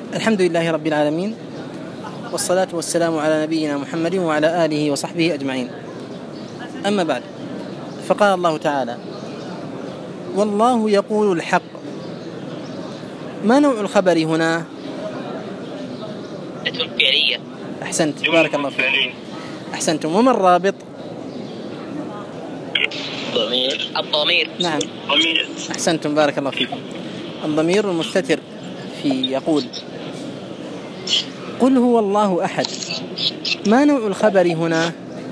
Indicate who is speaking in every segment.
Speaker 1: الحمد لله رب العالمين، والصلاة والسلام على نبينا محمد وعلى آله وصحبه أجمعين. أما بعد، فقال الله تعالى: والله يقول الحق. ما نوع الخبر هنا؟
Speaker 2: فعلية.
Speaker 1: أحسنت، بارك الله فيك. أحسنتم. وما الرابط؟
Speaker 2: الضمير.
Speaker 1: نعم، أحسنتم، بارك الله فيكم. الضمير المستتر في يقول. قل هو الله أحد. ما نوع الخبر هنا؟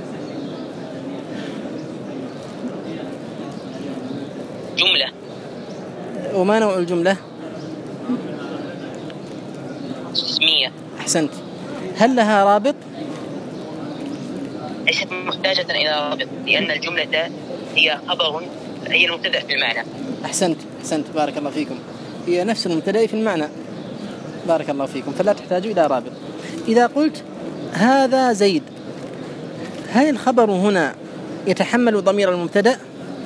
Speaker 2: جملة.
Speaker 1: وما نوع الجملة؟
Speaker 2: اسمية.
Speaker 1: أحسنت. هل لها رابط؟
Speaker 2: ليست محتاجة إلى رابط، لأن الجملة هي خبر، هي المبتدأ في المعنى.
Speaker 1: أحسنت، بارك الله فيكم. هي نفس المبتدأ في المعنى، بارك الله فيكم، فلا تحتاج إلى رابط. إذا قلت هذا زيد، هل الخبر هنا يتحمل ضمير المبتدأ؟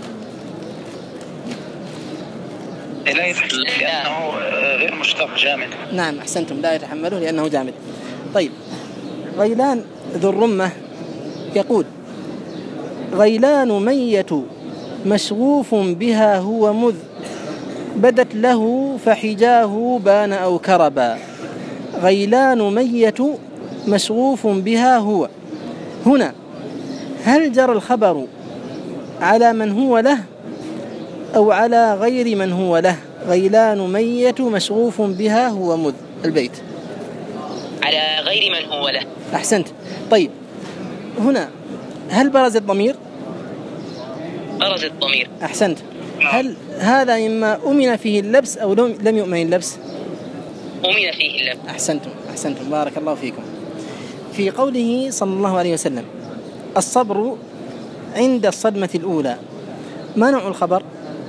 Speaker 3: لا يتحمل لأنه غير مشتق جامد.
Speaker 1: نعم، أحسنتم، لا يتحمله لأنه جامد. طيب، غيلان ذو الرمة يقول: غيلان مية مشغوف بها هو مذ بدت له فحجاه بان أو كربا. غيلان مية مشغوف بها هو. هنا هل جرى الخبر على من هو له أو على غير من هو له؟ غيلان مية مشغوف بها هو مذ، البيت
Speaker 2: على غير من هو له.
Speaker 1: أحسنت. طيب، هنا هل برز الضمير؟
Speaker 2: برز الضمير.
Speaker 1: أحسنت. هل هذا مما أمن فيه اللبس أو لم يؤمن اللبس؟
Speaker 2: أمن فيه اللبس.
Speaker 1: أحسنتم، بارك الله فيكم. في قوله صلى الله عليه وسلم: الصبر عند الصدمة الأولى، ما نوع الخبر؟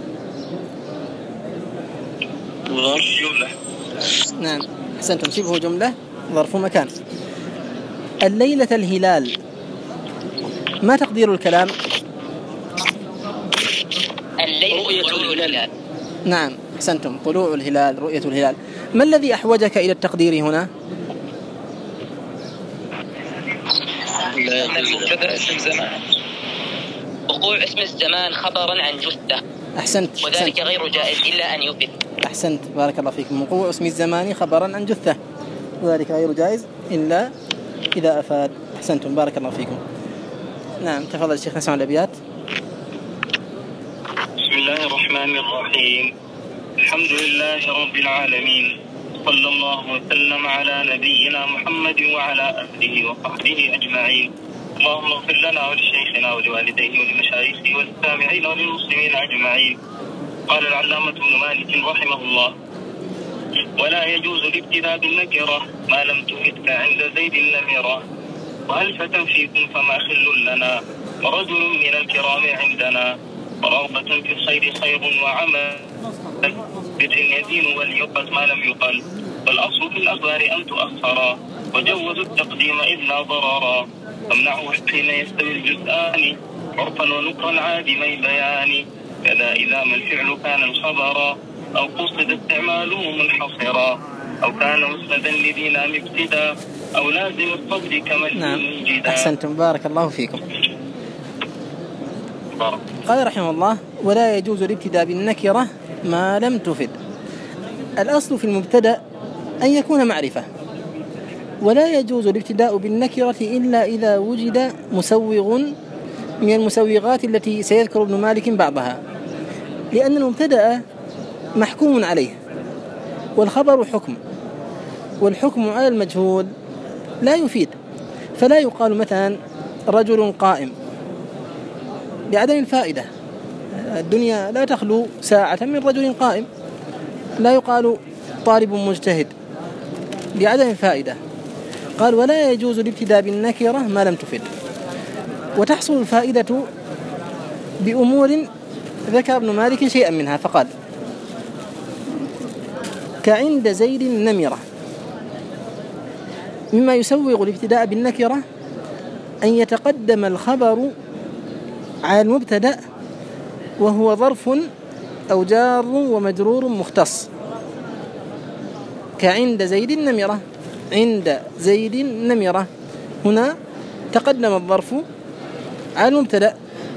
Speaker 3: ظرف جملة.
Speaker 1: نعم، أحسنتم، شبه جملة، ظرف مكان. الليلة الهلال، ما تقدير الكلام؟
Speaker 2: الليل طلوع الهلال.
Speaker 1: نعم، أحسنتم، طلوع الهلال، رؤية الهلال. ما الذي أحوجك إلى التقدير هنا؟
Speaker 3: المبتدأ اسم زمان،
Speaker 2: وقوع اسم الزمان خبرا عن جثة.
Speaker 1: أحسنت،
Speaker 2: وذلك غير جائز إلا أن يفيد.
Speaker 1: أحسنت، بارك الله فيكم. وقوع اسم الزمان خبرا عن جثة، وذلك غير جائز إلا إذا أفاد. أحسنتم، بارك الله فيكم. نعم، تفضل الشيخ، نسمع الأبيات.
Speaker 4: بسم الله الرحمن الرحيم. الحمد لله رب العالمين، صلى الله وسلم على نبينا محمد وعلى آله وصحبه أجمعين. اللهم اغفر لنا ولشيخنا ولوالديه ولمشايخه وللسامعين وللمسلمين أجمعين. قال العلامة ابن مالك رحمه الله: ولا يجوز الابتداء بالنكرة ما لم تفدك عند زيد النمرة. وهل فتى فيكم فما خل لنا، ورجل من الكرام عندنا، ورغبة في الخير خير وعمل بت يدين وليقل ما لم يقل. والأصل في الأخبار أن تؤخرا، وجوزوا التقديم إذ لا ضررا. فامنعه حين يستوي الجزءان، عرفا ونقرا عادمي بيان. كذا إذا ما الفعل كان الخبرا، أو قصد استعماله منحصرا، أو كان مسندا لدينا مبتدا، أو لازم الصبر كما
Speaker 1: نعم،
Speaker 4: الجدا.
Speaker 1: أحسنتم، بارك الله فيكم. قال رحمه الله: ولا يجوز الابتداء بالنكرة ما لم تفد. الأصل في المبتدأ أن يكون معرفة، ولا يجوز الابتداء بالنكرة إلا إذا وجد مسوغ من المسوغات التي سيذكر ابن مالك بعضها، لأن المبتدأ محكوم عليه، والخبر حكم، والحكم على المجهول لا يفيد. فلا يقال مثلا رجل قائم لعدم الفائدة، الدنيا لا تخلو ساعة من رجل قائم. لا يقال طالب مجتهد لعدم الفائدة. قال: ولا يجوز الابتداء بالنكرة ما لم تفد. وتحصل الفائدة بأمور ذكر ابن مالك شيئا منها، فقال: كعند زيد النمرة. مما يسوغ الابتداء بالنكرة أن يتقدم الخبر على المبتدأ وهو ظرف أو جار ومجرور مختص. كعند زيد النمرة. عند زيد النمرة، هنا تقدم الظرف على المبتدأ.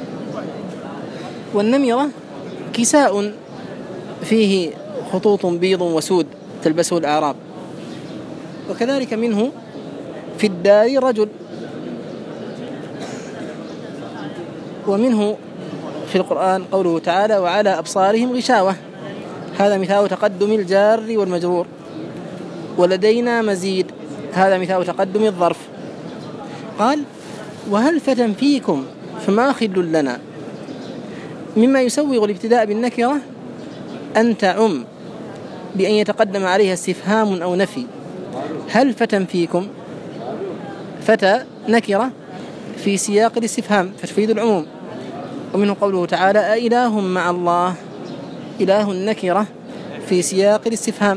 Speaker 1: والنمرة كساء فيه خطوط بيض وسود تلبسه الأعراب. وكذلك منه في الدار رجل. ومنه في القرآن قوله تعالى وعلى أبصارهم غشاوة، هذا مثال تقدم الجار والمجرور. ولدينا مزيد، هذا مثال تقدم الظرف. قال وهل فتى فيكم فما خل لنا. مما يسوغ الابتداء بالنكرة أن تعم بأن يتقدم عليها استفهام أو نفي. هل فتى فيكم، فتى نكرة في سياق الاستفهام فتفيد العموم. ومنه قوله تعالى أإله مع الله، إله نكرة في سياق الاستفهام.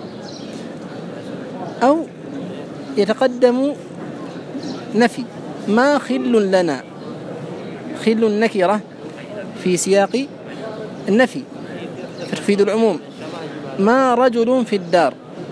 Speaker 1: أو يتقدم نفي ما خل لنا، خل النكرة في سياق النفي فتفيد العموم. ما رجل في الدار.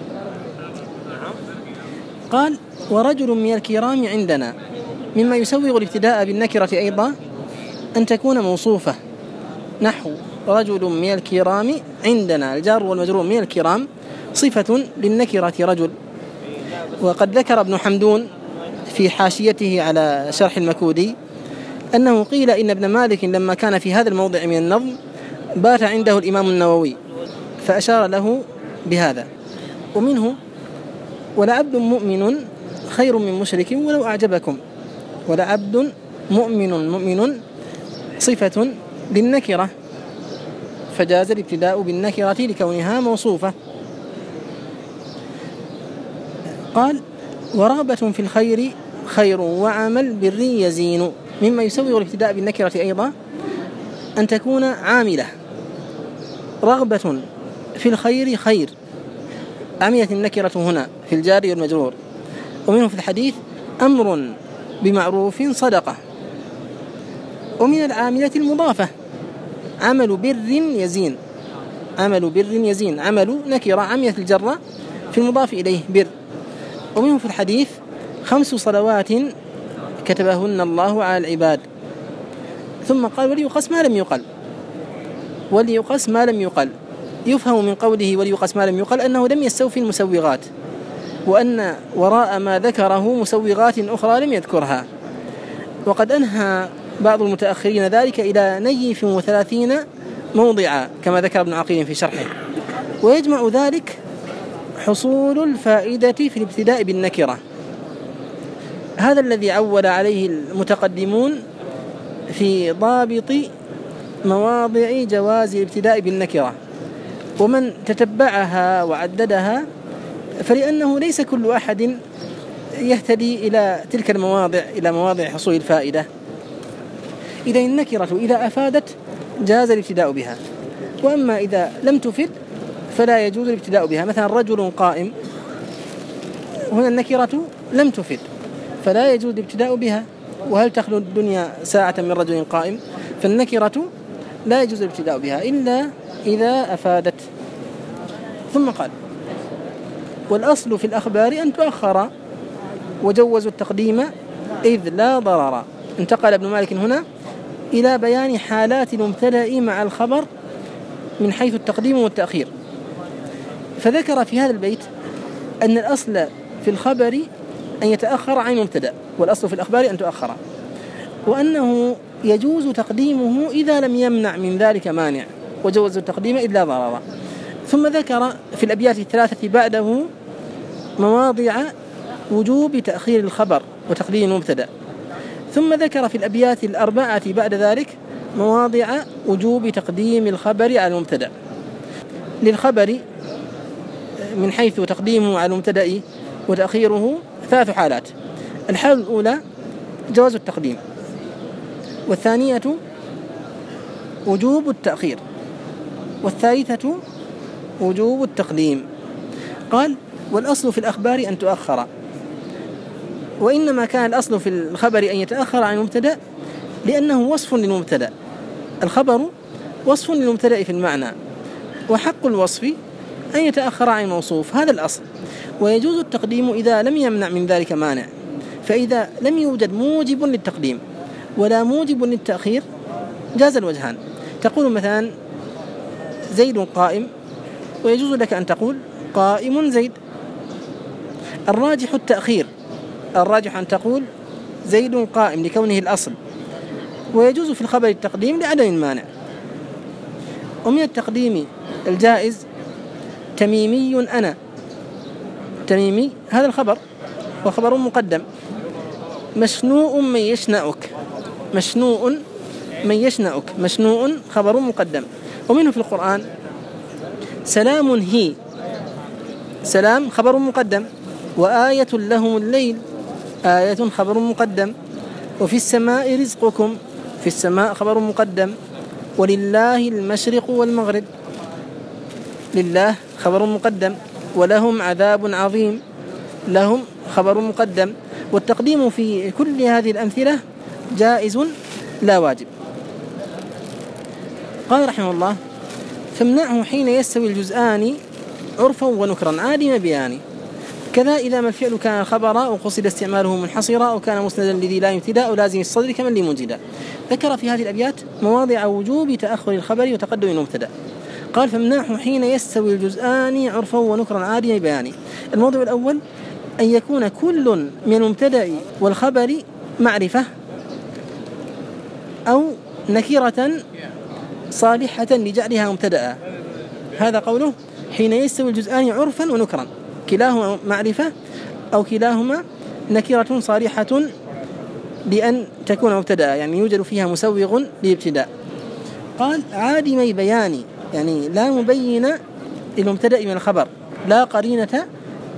Speaker 1: قال ورجل من الكرام عندنا. مما يسوغ الابتداء بالنكرة أيضا أن تكون موصوفة، نحو رجل من الكرام عندنا، الجار والمجرور من الكرام صفة للنكرة رجل. وقد ذكر ابن حمدون في حاشيته على شرح المكودي أنه قيل إن ابن مالك لما كان في هذا الموضع من النظم بات عنده الإمام النووي فأشار له بهذا. ومنه ولعبد مؤمن خير من مشرك ولو أعجبكم. ولعبد مؤمن صفة للنكرة فجاز الابتداء بالنكرة لكونها موصوفة. قال ورغبة في الخير خير وعمل بر يزين. مما يسوغ الابتداء بالنكرة أيضا أن تكون عاملة. رغبة في الخير خير، عملت النكرة هنا في الجار والمجرور. ومنه في الحديث أمر بمعروف صدقة. ومن العاملة المضافة عمل بر يزين. عمل بر يزين، عمل نكرة عملت الجرة في المضاف إليه بر. ومنه في الحديث 5 صلوات كتبهن الله على العباد. ثم قال وليقص ما لم يقل. وليقص ما لم يقل، يفهم من قوله وليقص ما لم يقل أنه لم يستوفي المسوغات، وأن وراء ما ذكره مسوغات أخرى لم يذكرها. وقد أنهى بعض المتأخرين ذلك إلى نيف 30 موضعا كما ذكر ابن عقيل في شرحه. ويجمع ذلك حصول الفائدة في الابتداء بالنكرة، هذا الذي عول عليه المتقدمون في ضابط مواضع جواز الابتداء بالنكرة. ومن تتبعها وعددها فلأنه ليس كل أحد يهتدي إلى تلك المواضع، إلى مواضع حصول الفائدة. إذا النكرة إذا أفادت جاز الابتداء بها، وأما إذا لم تفد فلا يجوز الابتداء بها. مثلا رجل قائم، هنا النكرة لم تفد فلا يجوز الابتداء بها. وهل تخلو الدنيا ساعة من رجل قائم؟ فالنكرة لا يجوز الابتداء بها إلا إذا أفادت. ثم قال والأصل في الأخبار أن تؤخر وجوزوا التقديم إذ لا ضرر. انتقل ابن مالك هنا إلى بيان حالات المبتدأ مع الخبر من حيث التقديم والتأخير. فذكر في هذا البيت أن الأصل في الخبر أن يتأخر عن المبتدأ، والأصل في الأخبار أن تؤخر، وأنه يجوز تقديمه إذا لم يمنع من ذلك مانع، وجوز التقديم إذ لا ضرر. ثم ذكر في الأبيات الثلاثة بعده مواضع وجوب تأخير الخبر وتقديم المبتدأ. ثم ذكر في الأبيات الأربعة بعد ذلك مواضع وجوب تقديم الخبر على المبتدأ. للخبر من حيث تقديمه على المبتدأ وتأخيره 3 حالات. الحالة الأولى جواز التقديم، والثانية وجوب التأخير، والثالثة وجوب التقديم. قال والأصل في الأخبار أن تؤخر، وإنما كان الأصل في الخبر أن يتأخر عن المبتدأ لأنه وصف للمبتدأ. الخبر وصف للمبتدأ في المعنى، وحق الوصف أن يتأخر عن الموصوف، هذا الأصل. ويجوز التقديم إذا لم يمنع من ذلك مانع، فإذا لم يوجد موجب للتقديم ولا موجب للتأخير جاز الوجهان. تقول مثلا زيد قائم، ويجوز لك أن تقول قائم زيد. الراجح التأخير، الراجح أن تقول زيد قائم لكونه الأصل، ويجوز في الخبر التقديم لعدم المانع. ومن التقديم الجائز تميمي أنا، تميمي هذا الخبر وخبر مقدم. مشنوء من يشنأك، مشنوء من يشنأك، مشنوء خبر مقدم. ومنه في القرآن سلام هي، سلام خبر مقدم. وآية لهم الليل، آية خبر مقدم. وفي السماء رزقكم، في السماء خبر مقدم. ولله المشرق والمغرب، لله خبر مقدم. ولهم عذاب عظيم، لهم خبر مقدم. والتقديم في كل هذه الأمثلة جائز لا واجب. قال رحمه الله فامنعه حين يستوي الجزآن عرفا ونكرا عادم بيان. كذا إذا ما الفعل كان خبرا وقصد استعماله منحصرا وكان مسندا لذي لا ابتداء ولازم الصدر كمن لي منجدا. ذكر في هذه الأبيات مواضع وجوب تأخر الخبر وتقدم المبتدأ. قال فامنعه حين يستوي الجزآن عرفا ونكرا عادم بيان. الموضوع الأول أن يكون كل من المبتدأ والخبر معرفة أو نكرة صالحة لجعلها مبتدأ. هذا قوله حين يستوي الجزآن عرفا ونكرا، كلاهما معرفة أو كلاهما نكرة صالحة لأن تكون مبتدأ، يعني يوجد فيها مسوغ للابتداء. قال عادمي بيان، يعني لا مبين للمبتدأ من الخبر، لا قرينة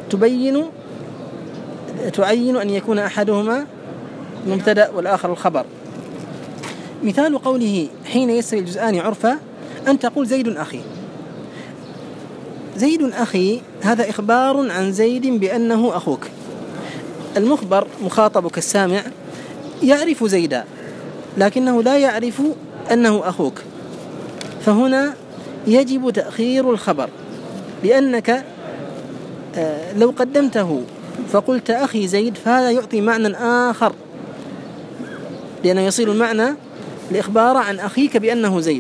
Speaker 1: تعين أن يكون أحدهما مبتدأ والآخر الخبر. مثال قوله حين يستوي الجزآن عرفا أن تقول زيد أخي. زيد أخي هذا إخبار عن زيد بأنه أخوك. المخبر مخاطبك السامع يعرف زيدا لكنه لا يعرف أنه أخوك، فهنا يجب تأخير الخبر، لأنك لو قدمته فقلت أخي زيد فهذا يعطي معنى آخر، لأنه يصير المعنى الإخبار عن أخيك بأنه زيد،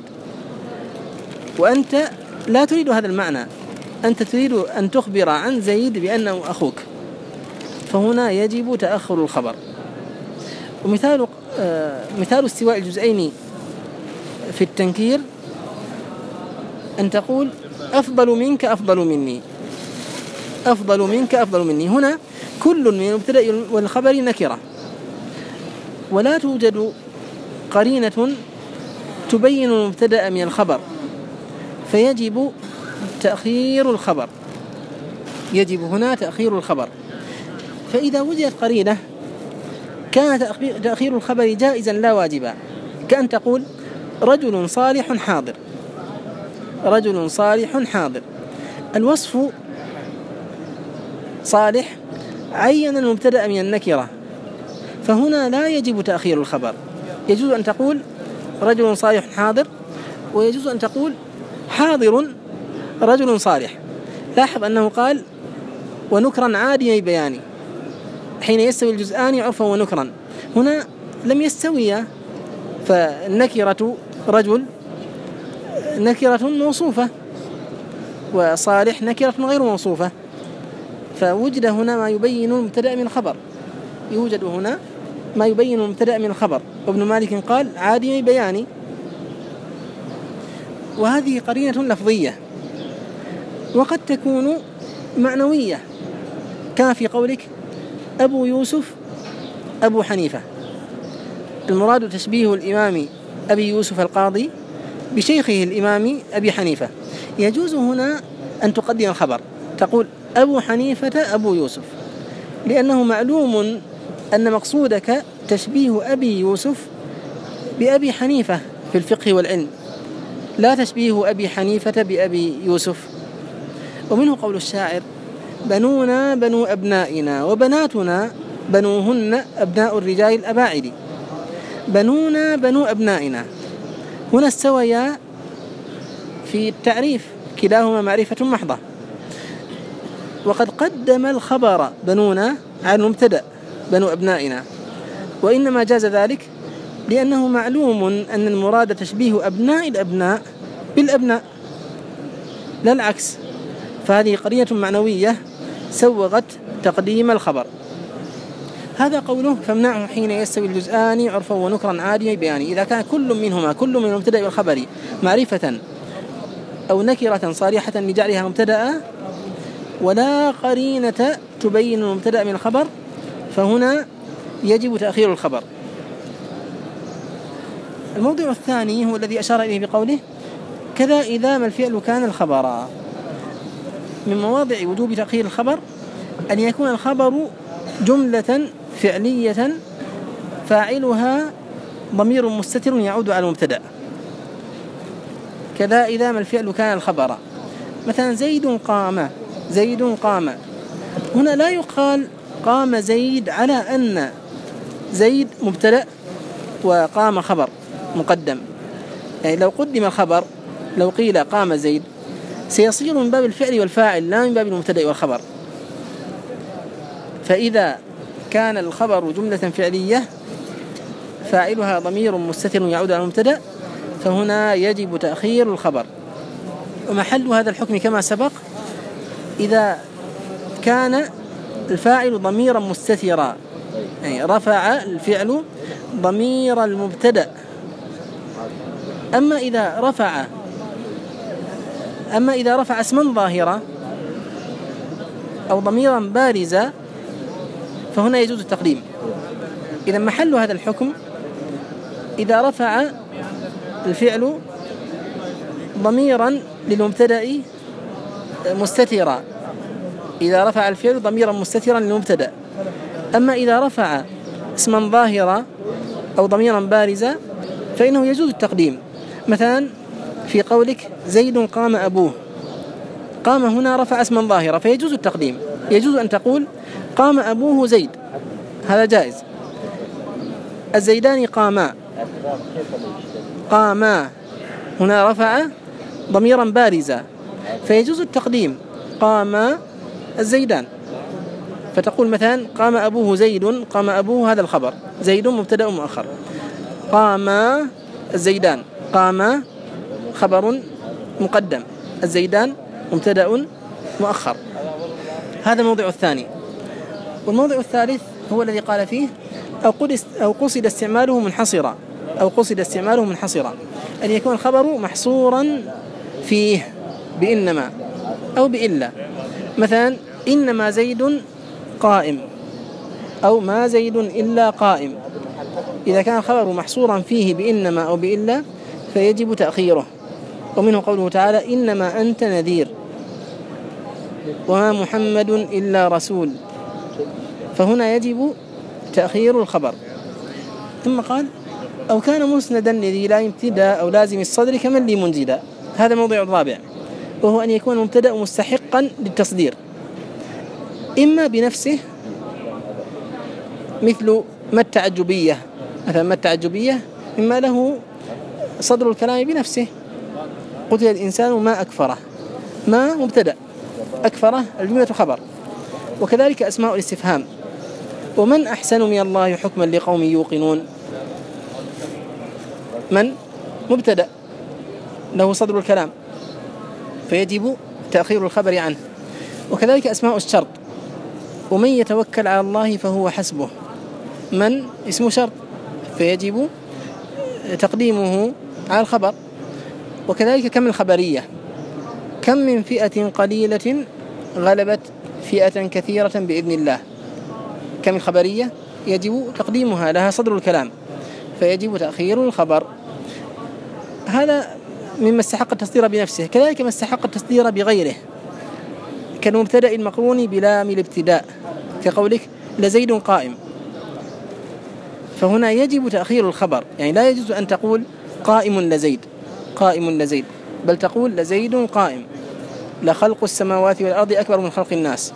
Speaker 1: وأنت لا تريد هذا المعنى، أنت تريد أن تخبر عن زيد بأنه أخوك، فهنا يجب تأخر الخبر. ومثال استواء الجزئين في التنكير أن تقول أفضل منك أفضل مني، أفضل منك أفضل مني. هنا كل من المبتدأ والخبر نكرة ولا توجد قرينة تبين المبتدأ من الخبر، فيجب تأخير الخبر، يجب هنا تأخير الخبر. فإذا وجدت قرينة كان تأخير الخبر جائزا لا واجبا، كأن تقول رجل صالح حاضر، رجل صالح حاضر. الوصف صالح عين المبتدأ من النكرة، فهنا لا يجب تأخير الخبر، يجوز أن تقول رجل صالح حاضر، ويجوز أن تقول حاضر رجل صالح. لاحظ أنه قال ونكرا عادي بياني حين يستوي الجزآن عرفا ونكرا، هنا لم يستويا، فالنكرة رجل نكرة موصوفة وصالح نكرة غير موصوفة، فوجد هنا ما يبين المبتدأ من الخبر، يوجد هنا ما يبين المبتدأ من الخبر. وابن مالك قال عادي بياني، وهذه قرينة لفظية وقد تكون معنوية، كما في قولك أبو يوسف أبو حنيفة، المراد تشبيه الإمام أبي يوسف القاضي بشيخه الإمام أبي حنيفة. يجوز هنا أن تقدم الخبر، تقول أبو حنيفة أبو يوسف، لأنه معلوم أن مقصودك تشبيه أبي يوسف بأبي حنيفة في الفقه والعلم، لا تشبيه أبي حنيفة بأبي يوسف. ومنه قول الشاعر بنونا بنو أبنائنا وبناتنا بنوهن أبناء الرجال الأباعد. بنونا بنو أبنائنا هنا استويا في التعريف، كلاهما معرفة محضة، وقد قدم الخبر بنونا على المبتدأ بنو أبنائنا، وإنما جاز ذلك لأنه معلوم أن المراد تشبيه أبناء الأبناء بالأبناء لا العكس، فهذه قرينة معنوية سوغت تقديم الخبر. هذا قوله فامنعه حين يستوي الجزءان عرفا ونكرا عادي بيان، إذا كان كل منهما كل من المبتدأ والخبر معرفة أو نكرة صريحة لجعلها مبتدأ ولا قرينة تبين المبتدأ من الخبر فهنا يجب تأخير الخبر. الموضوع الثاني هو الذي أشار إليه بقوله كذا إذا ما الفعل كان الخبر. من مواضع وجوب تأخير الخبر أن يكون الخبر جملة فعلية فاعلها ضمير مستتر يعود على المبتدأ. كذا إذا ما الفعل كان الخبر، مثلا زيد قام، زيد قام، هنا لا يقال قام زيد على أن زيد مبتدأ وقام خبر مقدم، يعني لو قدم الخبر لو قيل قام زيد سيصير من باب الفعل والفاعل لا من باب المبتدأ والخبر. فإذا كان الخبر جملة فعلية فاعلها ضمير مستتر يعود على المبتدأ فهنا يجب تأخير الخبر. ومحل هذا الحكم كما سبق إذا كان الفاعل ضميرا مستترا، يعني رفع الفعل ضمير المبتدأ. أما إذا رفع اسما ظاهرا أو ضميرا بارزا فهنا يجوز التقديم. إذا محل هذا الحكم إذا رفع الفعل ضميرا للمبتدأ مستترا، إذا رفع الفعل ضميرا مستترا للمبتدأ. أما إذا رفع اسما ظاهرا أو ضميرا بارزا فإنه يجوز التقديم. مثلا في قولك زيد قام أبوه، قام هنا رفع اسما ظاهرا فيجوز التقديم، يجوز أن تقول قام أبوه زيد، هذا جائز. الزيدان قاما، قاما هنا رفع ضميرا بارزا فيجوز التقديم قام الزيدان، فتقول مثلا قام أبوه زيد، قام أبوه هذا الخبر، زيد مبتدأ مؤخر، قام الزيدان، قام خبر مقدم، الزيدان مبتدأ مؤخر. هذا الموضوع الثاني. والموضع الثالث هو الذي قال فيه أو قصد استعماله منحصرا، أو قصد استعماله منحصرا، أن يكون الخبر محصورا فيه بإنما أو بإلا. مثلا إنما زيد قائم أو ما زيد إلا قائم، إذا كان الخبر محصورا فيه بإنما أو بإلا فيجب تأخيره. ومنه قوله تعالى إنما أنت نذير وما محمد إلا رسول، فهنا يجب تأخير الخبر. ثم قال أو كان مسندا لذي لا ابتداء أو لازم الصدر كمن لي منجدا. هذا الموضوع الرابع، وهو أن يكون المبتدأ مستحقا للتصدير إما بنفسه مثل ما التعجبية، مثلا ما التعجبية إما له صدر الكلام بنفسه، قتل الإنسان ما أكفره، ما مبتدأ، أكفره الجملة خبر. وكذلك أسماء الاستفهام، ومن أحسن من الله حكما لقوم يوقنون، من مبتدأ له صدر الكلام فيجب تأخير الخبر عنه. وكذلك أسماء الشرط، ومن يتوكل على الله فهو حسبه، من اسم شرط فيجب تقديمه على الخبر. وكذلك كم الخبرية، كم من فئة قليلة غلبت فئة كثيرة بإذن الله، كم الخبرية يجب تقديمها، لها صدر الكلام فيجب تأخير الخبر. هذا مما استحق التصدير بنفسه. كذلك ما استحق التصدير بغيره كالمبتدأ المقرون بلام الابتداء كقولك لزيد قائم، فهنا يجب تأخير الخبر، يعني لا يجوز أن تقول قائم لزيد، قائم لزيد، بل تقول لزيد قائم، لخلق السماوات والأرض أكبر من خلق الناس.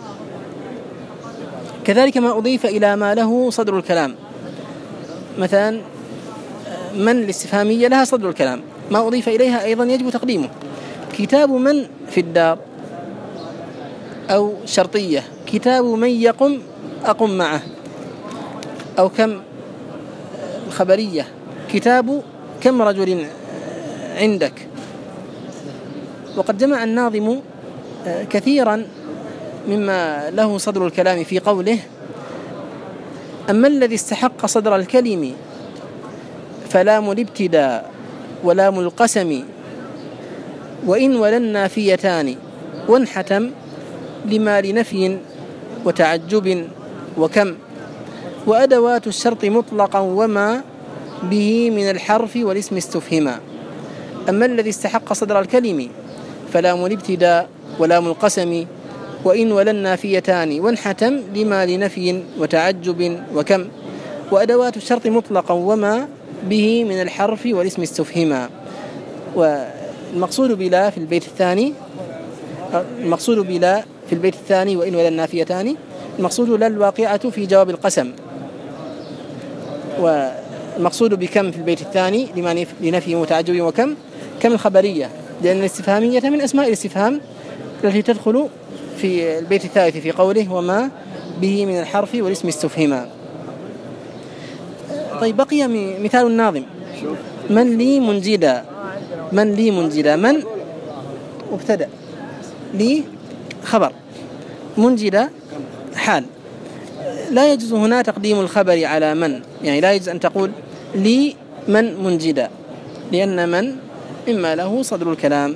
Speaker 1: كذلك ما أضيف إلى ما له صدر الكلام، مثلا من الاستفهامية لها صدر الكلام، ما أضيف إليها أيضا يجب تقديمه. كتاب من في الدار أو شرطية، كتاب من يقم أقم معه، أو كم خبرية، كتاب كم رجل عندك. وقد جمع الناظم كثيرا مما له صدر الكلام في قوله: أما الذي استحق صدر الكلم فلام الابتداء ولام القسم، وإن ولا النافيتان وانحتم لما لنفي وتعجب وكم، وأدوات الشرط مطلقا وما به من الحرف والاسم استفهما. أما الذي استحق صدر الكلم فلام الابتداء ولام القسم، وإن ولا النافيتان وانحتم لما لنفي وتعجب وكم، وأدوات الشرط مطلقا وما به من الحرف والاسم استفهما. والمقصود بلا في البيت الثاني، المقصود بلا في البيت الثاني وإن ولا النافيتان، المقصود لا الواقعة في جواب القسم، والمقصود بكم في البيت الثاني لنفي وتعجب وكم كم الخبرية، لأن الاستفهامية من أسماء الاستفهام التي تدخل في البيت الثالث في قوله وما به من الحرف والاسم استفهما. طيب بقي مثال الناظم: من لي منجدا، من لي منجدا، من مبتدأ، لي خبر، منجدا حال. لا يجوز هنا تقديم الخبر على من، يعني لا يجوز أن تقول لي من منجدا، لأن من مما له صدر الكلام.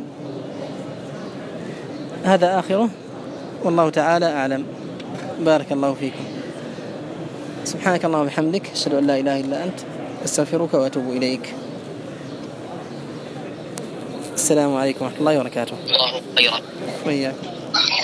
Speaker 1: هذا آخره، والله تعالى أعلم. بارك الله فيكم. سبحانك اللهم وبحمدك، أشهد أن لا إله إلا أنت، أستغفرك وأتوب إليك. السلام عليكم ورحمة الله وبركاته.
Speaker 2: الله خيرا.
Speaker 1: وإياكم.